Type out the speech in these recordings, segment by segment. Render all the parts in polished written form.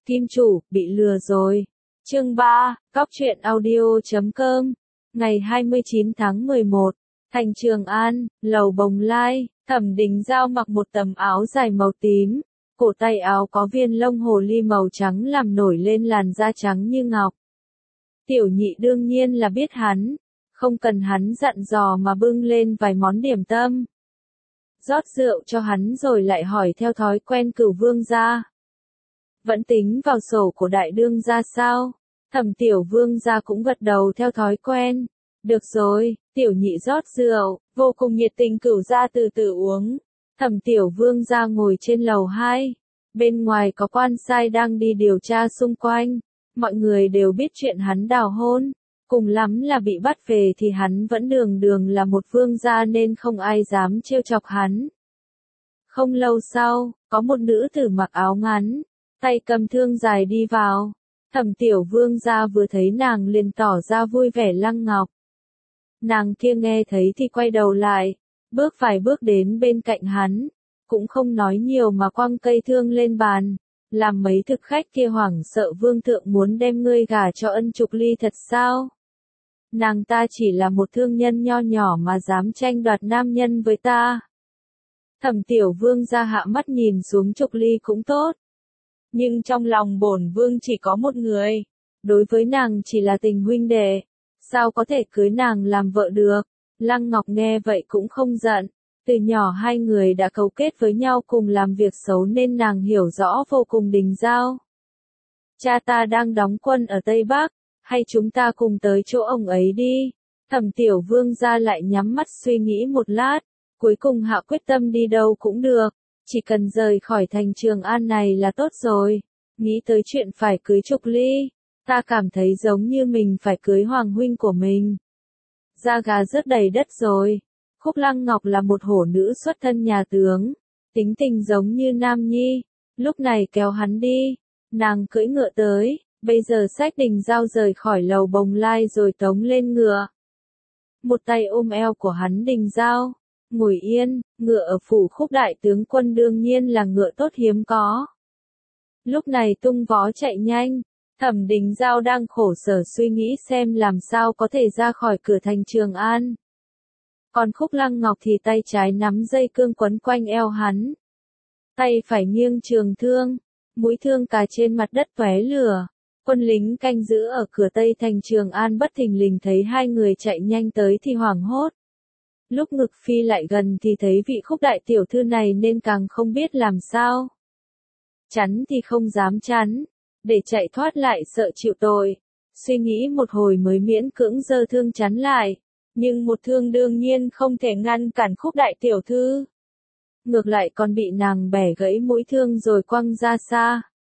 Kim chủ, bị lừa rồi. Chương 3, Cóc truyện audio.com. Ngày 29 tháng 11, thành Trường An, lầu Bồng Lai, Thẩm Đình Giao mặc một tấm áo dài màu tím, cổ tay áo có viên lông hồ ly màu trắng làm nổi lên làn da trắng như ngọc. Tiểu Nhị đương nhiên là biết hắn, không cần hắn dặn dò mà bưng lên vài món điểm tâm. Rót rượu cho hắn rồi lại hỏi theo thói quen Cửu Vương gia. Vẫn tính vào sổ của đại đương gia sao? Thẩm Tiểu Vương gia cũng gật đầu theo thói quen. Được rồi, Tiểu Nhị rót rượu, vô cùng nhiệt tình Cửu gia từ từ uống. Thẩm Tiểu Vương gia ngồi trên lầu 2. Bên ngoài có quan sai đang đi điều tra xung quanh. Mọi người đều biết chuyện hắn đào hôn. Cùng lắm là bị bắt về thì hắn vẫn đường đường là một vương gia nên không ai dám trêu chọc hắn. Không lâu sau, có một nữ tử mặc áo ngắn, tay cầm thương dài đi vào. Thẩm Tiểu Vương gia vừa thấy nàng liền tỏ ra vui vẻ lăng ngọc. Nàng kia nghe thấy thì quay đầu lại, bước vài bước đến bên cạnh hắn, cũng không nói nhiều mà quăng cây thương lên bàn, làm mấy thực khách kia hoảng sợ. Vương thượng muốn đem ngươi gả cho Ân Trục Ly thật sao? Nàng ta chỉ là một thương nhân nho nhỏ mà dám tranh đoạt nam nhân với ta. Thẩm Tiểu Vương gia hạ mắt nhìn xuống Trục Ly cũng tốt. Nhưng trong lòng bổn vương chỉ có một người, đối với nàng chỉ là tình huynh đệ, sao có thể cưới nàng làm vợ được. Lăng Ngọc nghe vậy cũng không giận, từ nhỏ hai người đã cấu kết với nhau cùng làm việc xấu nên nàng hiểu rõ vô cùng Đình Giao. Cha ta đang đóng quân ở Tây Bắc, hay chúng ta cùng tới chỗ ông ấy đi. Thẩm Tiểu Vương gia lại nhắm mắt suy nghĩ một lát, cuối cùng hạ quyết tâm đi đâu cũng được, chỉ cần rời khỏi thành Trường An này là tốt rồi. Nghĩ tới chuyện phải cưới Trục Ly, ta cảm thấy giống như mình phải cưới hoàng huynh của mình. Da gà rớt đầy đất rồi. Khúc Lăng Ngọc là một hổ nữ xuất thân nhà tướng, tính tình giống như Nam Nhi, lúc này kéo hắn đi, nàng cưỡi ngựa tới, bây giờ xách Đình Giao rời khỏi lầu Bồng Lai rồi tống lên ngựa. Một tay ôm eo của hắn Đình Giao, ngồi yên. Ngựa ở phủ Khúc đại tướng quân đương nhiên là ngựa tốt hiếm có. Lúc này tung vó chạy nhanh, Thẩm Đình Giao đang khổ sở suy nghĩ xem làm sao có thể ra khỏi cửa thành Trường An. Còn Khúc Lăng Ngọc thì tay trái nắm dây cương quấn quanh eo hắn, tay phải nghiêng trường thương, mũi thương cà trên mặt đất tóe lửa. Quân lính canh giữ ở cửa Tây thành Trường An bất thình lình thấy hai người chạy nhanh tới thì hoảng hốt. Lúc ngực phi lại gần thì thấy vị Khúc đại tiểu thư này nên càng không biết làm sao. Chắn thì không dám chắn, để chạy thoát lại sợ chịu tội. Suy nghĩ một hồi mới miễn cưỡng giơ thương chắn lại, nhưng một thương đương nhiên không thể ngăn cản Khúc đại tiểu thư. Ngược lại còn bị nàng bẻ gãy mũi thương rồi quăng ra xa.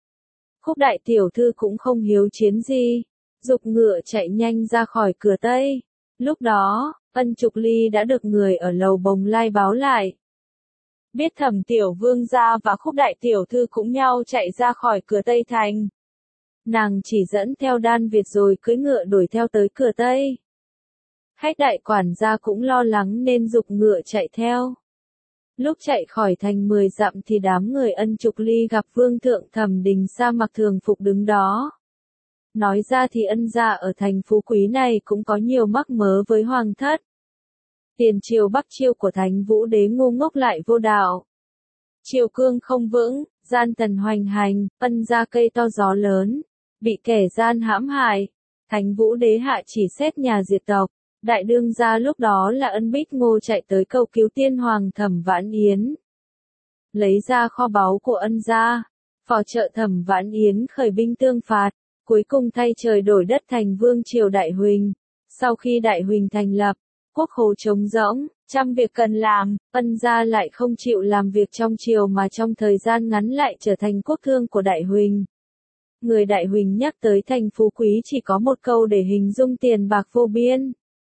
Khúc đại tiểu thư cũng không hiếu chiến gì, giục ngựa chạy nhanh ra khỏi cửa Tây. Lúc đó, Ân Trục Ly đã được người ở lầu Bồng Lai báo lại. Biết Thẩm Tiểu Vương gia và Khúc đại tiểu thư cũng nhau chạy ra khỏi cửa Tây thành. Nàng chỉ dẫn theo Đan Việt rồi cưỡi ngựa đuổi theo tới cửa Tây. Hách đại quản gia cũng lo lắng nên giục ngựa chạy theo. Lúc chạy khỏi thành 10 dặm thì đám người Ân Trục Ly gặp Vương thượng Thẩm Đình Sa mặc thường phục đứng đó. Nói ra thì Ân gia ở thành Phú Quý này cũng có nhiều mắc mớ với hoàng thất. Tiền triều Bắc Chiêu của Thánh Vũ Đế ngu ngốc lại vô đạo. Triều cương không vững, gian tần hoành hành, Ân gia cây to gió lớn, bị kẻ gian hãm hại. Thánh Vũ Đế hạ chỉ xét nhà diệt tộc. Đại đương gia lúc đó là Ân Bích Ngô chạy tới cầu cứu tiên hoàng Thẩm Vãn Yến. Lấy ra kho báu của Ân gia, phò trợ Thẩm Vãn Yến khởi binh tương phạt, cuối cùng thay trời đổi đất thành vương triều Đại Huỳnh. Sau khi Đại Huỳnh thành lập, quốc khố trống rỗng, trăm việc cần làm, Ân gia lại không chịu làm việc trong triều mà trong thời gian ngắn lại trở thành quốc thương của Đại Huỳnh. Người Đại Huỳnh nhắc tới thành Phú Quý chỉ có một câu để hình dung tiền bạc vô biên.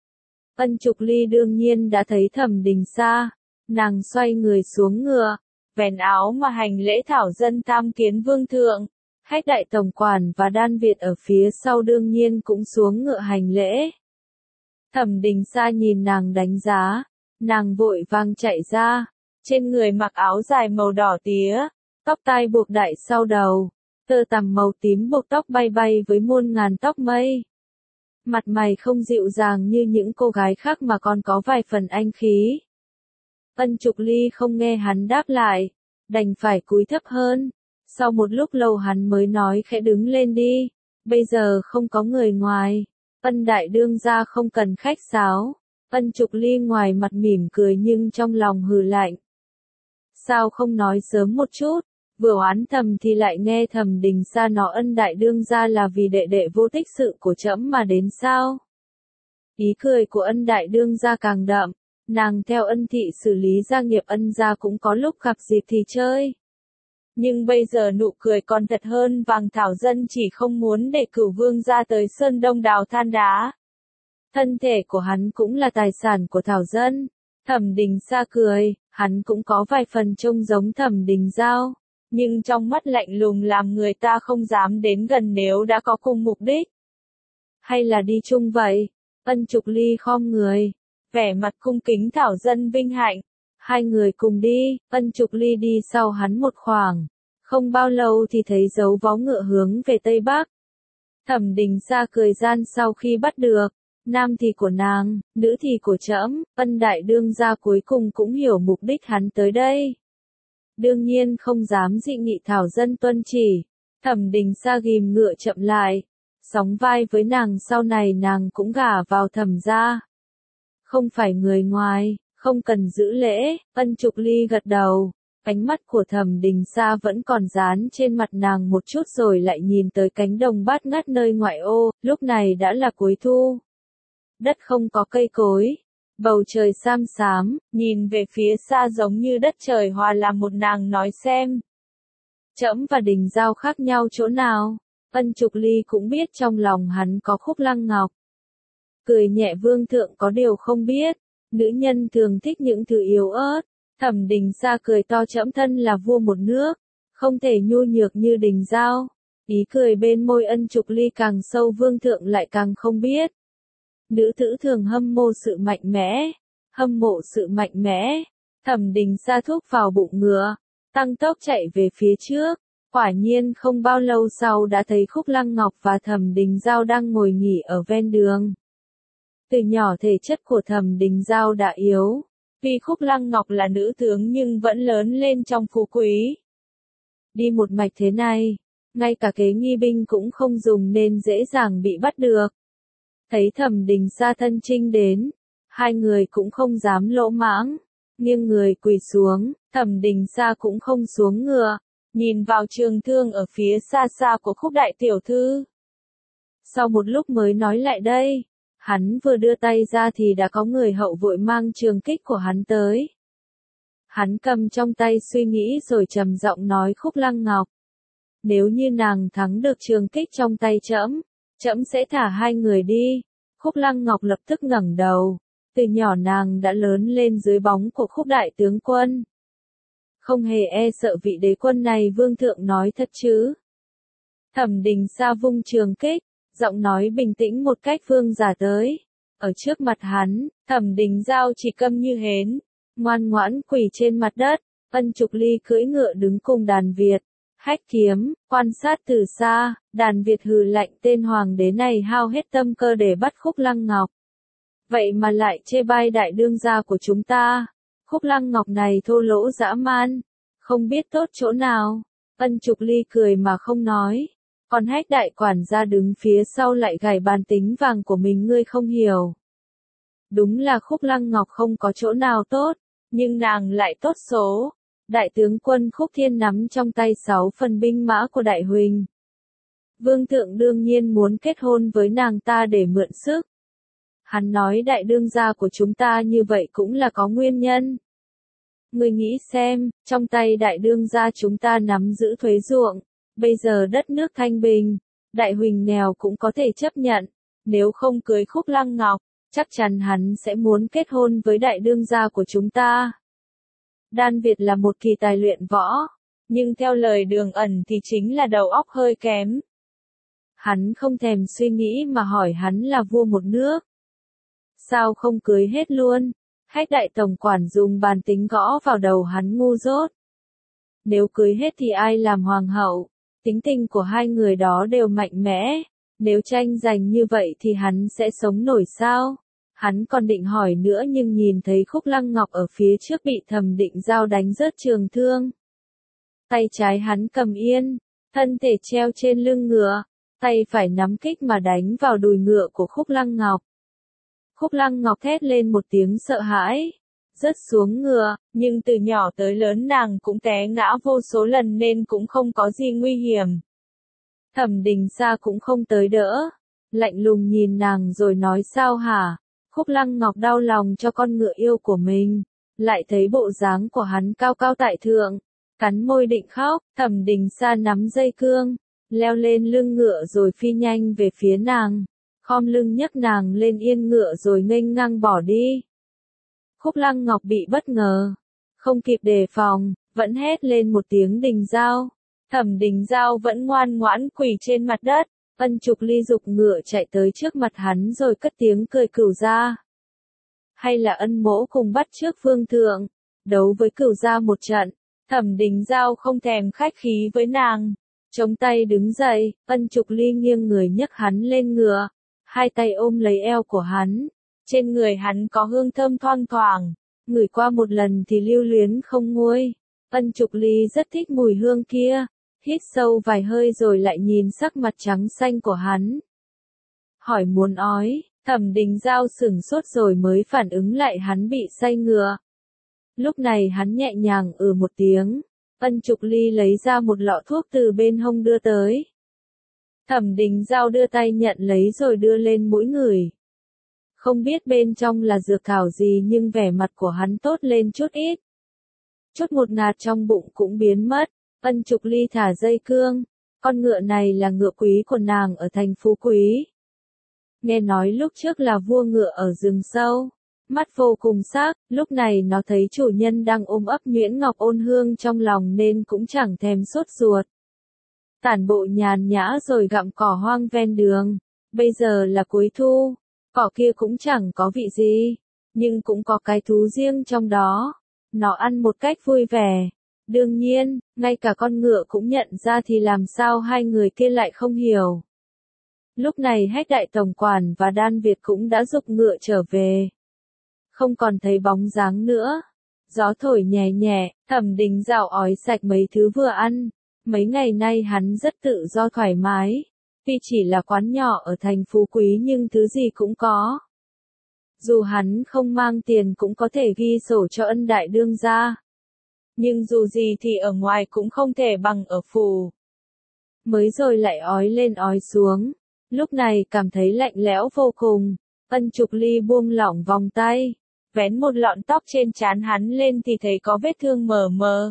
Ân Trục Ly đương nhiên đã thấy Thẩm Đình Sa, nàng xoay người xuống ngựa, vén áo mà hành lễ thảo dân tham kiến vương thượng. Hách đại tổng quản và Đan Việt ở phía sau đương nhiên cũng xuống ngựa hành lễ. Thẩm Đình Sa nhìn nàng đánh giá, nàng vội vàng chạy ra, trên người mặc áo dài màu đỏ tía, tóc tai buộc đại sau đầu, tơ tằm màu tím buộc tóc bay bay với muôn ngàn tóc mây. Mặt mày không dịu dàng như những cô gái khác mà còn có vài phần anh khí. Ân Trục Ly không nghe hắn đáp lại, đành phải cúi thấp hơn. Sau một lúc lâu hắn mới nói khẽ đứng lên đi, bây giờ không có người ngoài. Ân đại đương gia không cần khách sáo. Ân Trục Ly ngoài mặt mỉm cười nhưng trong lòng hừ lạnh. Sao không nói sớm một chút, vừa oán thầm thì lại nghe Thẩm Đình Sa nói Ân đại đương gia là vì đệ đệ vô tích sự của trẫm mà đến sao? Ý cười của Ân đại đương gia càng đậm, nàng theo Ân thị xử lý gia nghiệp Ân gia cũng có lúc gặp dịp thì chơi. Nhưng bây giờ nụ cười còn thật hơn vàng thảo dân chỉ không muốn để Cửu Vương gia tới Sơn Đông đào than đá. Thân thể của hắn cũng là tài sản của thảo dân. Thẩm Đình Sa cười, hắn cũng có vài phần trông giống Thẩm Đình Giao, nhưng trong mắt lạnh lùng làm người ta không dám đến gần nếu đã có cùng mục đích. Hay là đi chung vậy? Ân Trục Ly khom người, vẻ mặt cung kính thảo dân vinh hạnh. Hai người cùng đi, Ân Trục Ly đi sau hắn một khoảng. Không bao lâu thì thấy dấu vó ngựa hướng về Tây Bắc. Thẩm Đình Sa cười gian sau khi bắt được. Nam thì của nàng, nữ thì của trẫm, Ân đại đương gia cuối cùng cũng hiểu mục đích hắn tới đây. Đương nhiên không dám dị nghị thảo dân tuân chỉ. Thẩm Đình Sa ghim ngựa chậm lại, sóng vai với nàng sau này nàng cũng gả vào Thẩm gia. Không phải người ngoài, không cần giữ lễ. Ân Trục Ly gật đầu, ánh mắt của Thẩm Đình Sa vẫn còn dán trên mặt nàng một chút rồi lại nhìn tới cánh đồng bát ngát nơi ngoại ô, lúc này đã là cuối thu. Đất không có cây cối, bầu trời xám xám, nhìn về phía xa giống như đất trời hòa làm một nàng nói xem. Trẫm và Đình Giao khác nhau chỗ nào? Ân Trục Ly cũng biết trong lòng hắn có Khúc Lăng Ngọc. Cười nhẹ vương thượng có điều không biết, nữ nhân thường thích những thứ yếu ớt. Thẩm Đình Sa cười to trẫm thân là vua một nước, không thể nhu nhược như Đình Giao. Ý cười bên môi Ân Trục Ly càng sâu vương thượng lại càng không biết. Nữ tử thường hâm mộ sự mạnh mẽ, hâm mộ sự mạnh mẽ. Thẩm Đình Sa thúc vào bụng ngựa, tăng tốc chạy về phía trước. Quả nhiên không bao lâu sau đã thấy Khúc Lăng Ngọc và Thẩm Đình Giao đang ngồi nghỉ ở ven đường. Từ nhỏ thể chất của Thẩm Đình Giao đã yếu, vì Khúc Lăng Ngọc là nữ tướng nhưng vẫn lớn lên trong phú quý. Đi một mạch thế này, ngay cả kế nghi binh cũng không dùng nên dễ dàng bị bắt được. Thấy Thẩm Đình Sa thân chinh đến, hai người cũng không dám lỗ mãng, nghiêng người quỳ xuống. Thẩm Đình Sa cũng không xuống ngựa, nhìn vào trường thương ở phía xa xa của Khúc đại tiểu thư. Sau một lúc mới nói lại đây, hắn vừa đưa tay ra thì đã có người hậu vội mang trường kích của hắn tới. Hắn cầm trong tay suy nghĩ rồi trầm giọng nói Khúc Lăng Ngọc. Nếu như nàng thắng được trường kích trong tay trẫm, trẫm sẽ thả hai người đi. Khúc Lăng Ngọc lập tức ngẩng đầu, từ nhỏ nàng đã lớn lên dưới bóng của Khúc đại tướng quân. Không hề e sợ vị đế quân này vương thượng nói thật chứ. Thẩm Đình Sa vung trường kích, giọng nói bình tĩnh một cách vương giả tới. Ở trước mặt hắn, Thẩm Đình Giao chỉ câm như hến, ngoan ngoãn quỳ trên mặt đất. Ân Trục Ly cưỡi ngựa đứng cùng đàn Việt, hách kiếm, quan sát từ xa. Đàn Việt hừ lạnh tên hoàng đế này hao hết tâm cơ để bắt Khúc Lăng Ngọc. Vậy mà lại chê bai đại đương gia của chúng ta. Khúc Lăng Ngọc này thô lỗ dã man, không biết tốt chỗ nào. Ân Trục Ly cười mà không nói. Còn hách đại quản gia đứng phía sau lại gảy bàn tính vàng của mình ngươi không hiểu. Đúng là Khúc Lăng Ngọc không có chỗ nào tốt, nhưng nàng lại tốt số. Đại tướng quân Khúc Thiên nắm trong tay 6 phần binh mã của Đại Huỳnh. Vương thượng đương nhiên muốn kết hôn với nàng ta để mượn sức. Hắn nói đại đương gia của chúng ta như vậy cũng là có nguyên nhân. Ngươi nghĩ xem, trong tay đại đương gia chúng ta nắm giữ thuế ruộng, bây giờ đất nước thanh bình, Đại Huỳnh nghèo cũng có thể chấp nhận, nếu không cưới Khúc Lăng Ngọc, chắc chắn hắn sẽ muốn kết hôn với đại đương gia của chúng ta. Đan Việt là một kỳ tài luyện võ, nhưng theo lời Đường Ẩn thì chính là đầu óc hơi kém. Hắn không thèm suy nghĩ mà hỏi hắn là vua một nước. Sao không cưới hết luôn? Hách đại tổng quản dùng bàn tính gõ vào đầu hắn ngu dốt. Nếu cưới hết thì ai làm hoàng hậu? Tính tình của hai người đó đều mạnh mẽ, nếu tranh giành như vậy thì hắn sẽ sống nổi sao? Hắn còn định hỏi nữa nhưng nhìn thấy Khúc Lăng Ngọc ở phía trước bị Thẩm Định Giao đánh rớt trường thương. Tay trái hắn cầm yên, thân thể treo trên lưng ngựa, tay phải nắm kích mà đánh vào đùi ngựa của Khúc Lăng Ngọc. Khúc Lăng Ngọc thét lên một tiếng sợ hãi, rớt xuống ngựa, nhưng từ nhỏ tới lớn nàng cũng té ngã vô số lần nên cũng không có gì nguy hiểm. Thẩm Đình Sa cũng không tới đỡ, lạnh lùng nhìn nàng rồi nói sao hả? Khúc Lăng Ngọc đau lòng cho con ngựa yêu của mình, lại thấy bộ dáng của hắn cao cao tại thượng, cắn môi định khóc. Thẩm Đình Sa nắm dây cương, leo lên lưng ngựa rồi phi nhanh về phía nàng, khom lưng nhấc nàng lên yên ngựa rồi nghênh ngang bỏ đi. Khúc Lăng Ngọc bị bất ngờ, không kịp đề phòng, vẫn hét lên một tiếng Đình Giao. Thẩm Đình Giao vẫn ngoan ngoãn quỳ trên mặt đất. Ân Trục Ly giục ngựa chạy tới trước mặt hắn rồi cất tiếng cười Cửu gia. Hay là Ân mỗ cùng bắt trước vương thượng, đấu với Cửu gia một trận. Thẩm Đình Giao không thèm khách khí với nàng, chống tay đứng dậy. Ân Trục Ly nghiêng người nhấc hắn lên ngựa, hai tay ôm lấy eo của hắn. Trên người hắn có hương thơm thoang thoảng, ngửi qua một lần thì lưu luyến không nguôi. Ân Trục Ly rất thích mùi hương kia, hít sâu vài hơi rồi lại nhìn sắc mặt trắng xanh của hắn. Hỏi muốn ói, Thẩm Đình Giao sửng sốt rồi mới phản ứng lại hắn bị say ngựa. Lúc này hắn nhẹ nhàng một tiếng, Ân Trục Ly lấy ra một lọ thuốc từ bên hông đưa tới. Thẩm Đình Giao đưa tay nhận lấy rồi đưa lên mũi ngửi. Không biết bên trong là dược thảo gì nhưng vẻ mặt của hắn tốt lên chút ít. Chút ngột ngạt trong bụng cũng biến mất. Ân Trục Ly thả dây cương, con ngựa này là ngựa quý của nàng ở thành Phú Quý. Nghe nói lúc trước là vua ngựa ở rừng sâu, mắt vô cùng sắc, lúc này nó thấy chủ nhân đang ôm ấp nhuyễn ngọc ôn hương trong lòng nên cũng chẳng thèm sốt ruột. Tản bộ nhàn nhã rồi gặm cỏ hoang ven đường, bây giờ là cuối thu, cỏ kia cũng chẳng có vị gì, nhưng cũng có cái thú riêng trong đó, nó ăn một cách vui vẻ. Đương nhiên, ngay cả con ngựa cũng nhận ra thì làm sao hai người kia lại không hiểu. Lúc này Hách Đại Tổng quản và Đan Việt cũng đã giục ngựa trở về. Không còn thấy bóng dáng nữa. Gió thổi nhẹ nhẹ, Thẩm Đình Giao ói sạch mấy thứ vừa ăn. Mấy ngày nay hắn rất tự do thoải mái. Tuy chỉ là quán nhỏ ở thành Phú Quý nhưng thứ gì cũng có. Dù hắn không mang tiền cũng có thể ghi sổ cho Ân đại đương gia. Nhưng dù gì thì ở ngoài cũng không thể bằng ở phủ. Mới rồi lại ói lên ói xuống, lúc này cảm thấy lạnh lẽo vô cùng. Ân Trục Ly buông lỏng vòng tay, vén một lọn tóc trên trán hắn lên thì thấy có vết thương mờ mờ.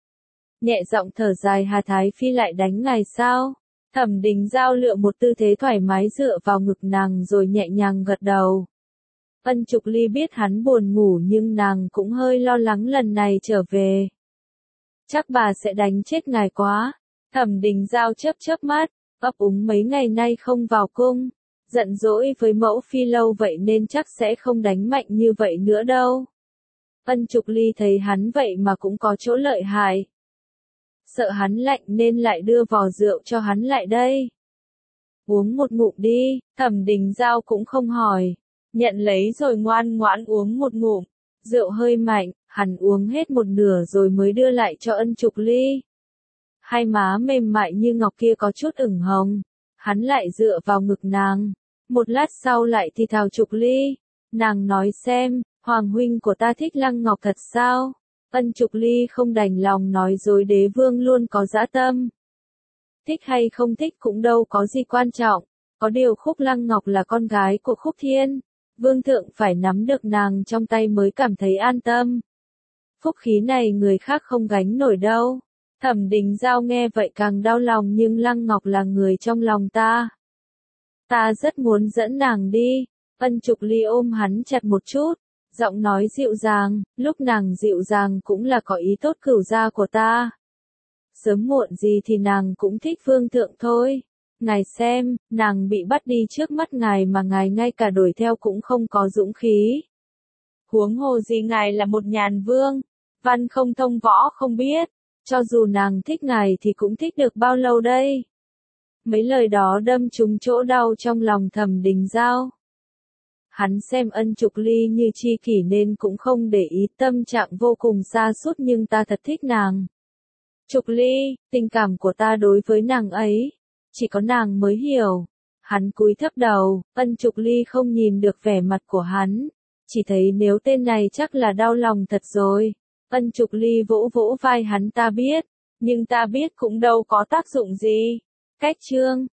Nhẹ giọng thở dài Hà Thái Phi lại đánh ngài sao? Thẩm Đình Giao lựa một tư thế thoải mái dựa vào ngực nàng rồi nhẹ nhàng gật đầu. Ân Trục Ly biết hắn buồn ngủ nhưng nàng cũng hơi lo lắng lần này trở về. Chắc bà sẽ đánh chết ngài quá. Thẩm Đình Giao chớp chớp mắt, ấp úng mấy ngày nay không vào cung. Giận dỗi với mẫu phi lâu vậy nên chắc sẽ không đánh mạnh như vậy nữa đâu. Ân Trục Ly thấy hắn vậy mà cũng có chỗ lợi hại. Sợ hắn lạnh nên lại đưa vò rượu cho hắn lại đây. Uống một ngụm đi, Thẩm Đình Giao cũng không hỏi. Nhận lấy rồi ngoan ngoãn uống một ngụm. Rượu hơi mạnh, hắn uống hết một nửa rồi mới đưa lại cho Ân Trục Ly. Hai má mềm mại như ngọc kia có chút ửng hồng. Hắn lại dựa vào ngực nàng. Một lát sau lại thì thào Trục Ly. Nàng nói xem, Hoàng huynh của ta thích Lăng Ngọc thật sao? Ân Trục Ly không đành lòng nói dối, đế vương luôn có dã tâm. Thích hay không thích cũng đâu có gì quan trọng. Có điều Khúc Lăng Ngọc là con gái của Khúc Thiên. Vương thượng phải nắm được nàng trong tay mới cảm thấy an tâm. Phúc khí này người khác không gánh nổi đâu. Thẩm Đình Giao nghe vậy càng đau lòng nhưng Lăng Ngọc là người trong lòng ta. Ta rất muốn dẫn nàng đi. Ân Trục Ly ôm hắn chặt một chút. Giọng nói dịu dàng, lúc nàng dịu dàng cũng là có ý tốt cửu gia của ta. Sớm muộn gì thì nàng cũng thích vương thượng thôi. Ngài xem, nàng bị bắt đi trước mắt ngài mà ngài ngay cả đuổi theo cũng không có dũng khí. Huống hồ gì ngài là một nhàn vương, văn không thông võ không biết, cho dù nàng thích ngài thì cũng thích được bao lâu đây? Mấy lời đó đâm trúng chỗ đau trong lòng Thẩm Đình Giao. Hắn xem Ân Trục Ly như tri kỷ nên cũng không để ý, tâm trạng vô cùng sa sút, nhưng ta thật thích nàng. Trục Ly, tình cảm của ta đối với nàng ấy, chỉ có nàng mới hiểu. Hắn cúi thấp đầu, Ân Trục Ly không nhìn được vẻ mặt của hắn, chỉ thấy nếu tên này chắc là đau lòng thật rồi. Ân Trục Ly vỗ vỗ vai hắn, ta biết, nhưng ta biết cũng đâu có tác dụng gì. Cách chương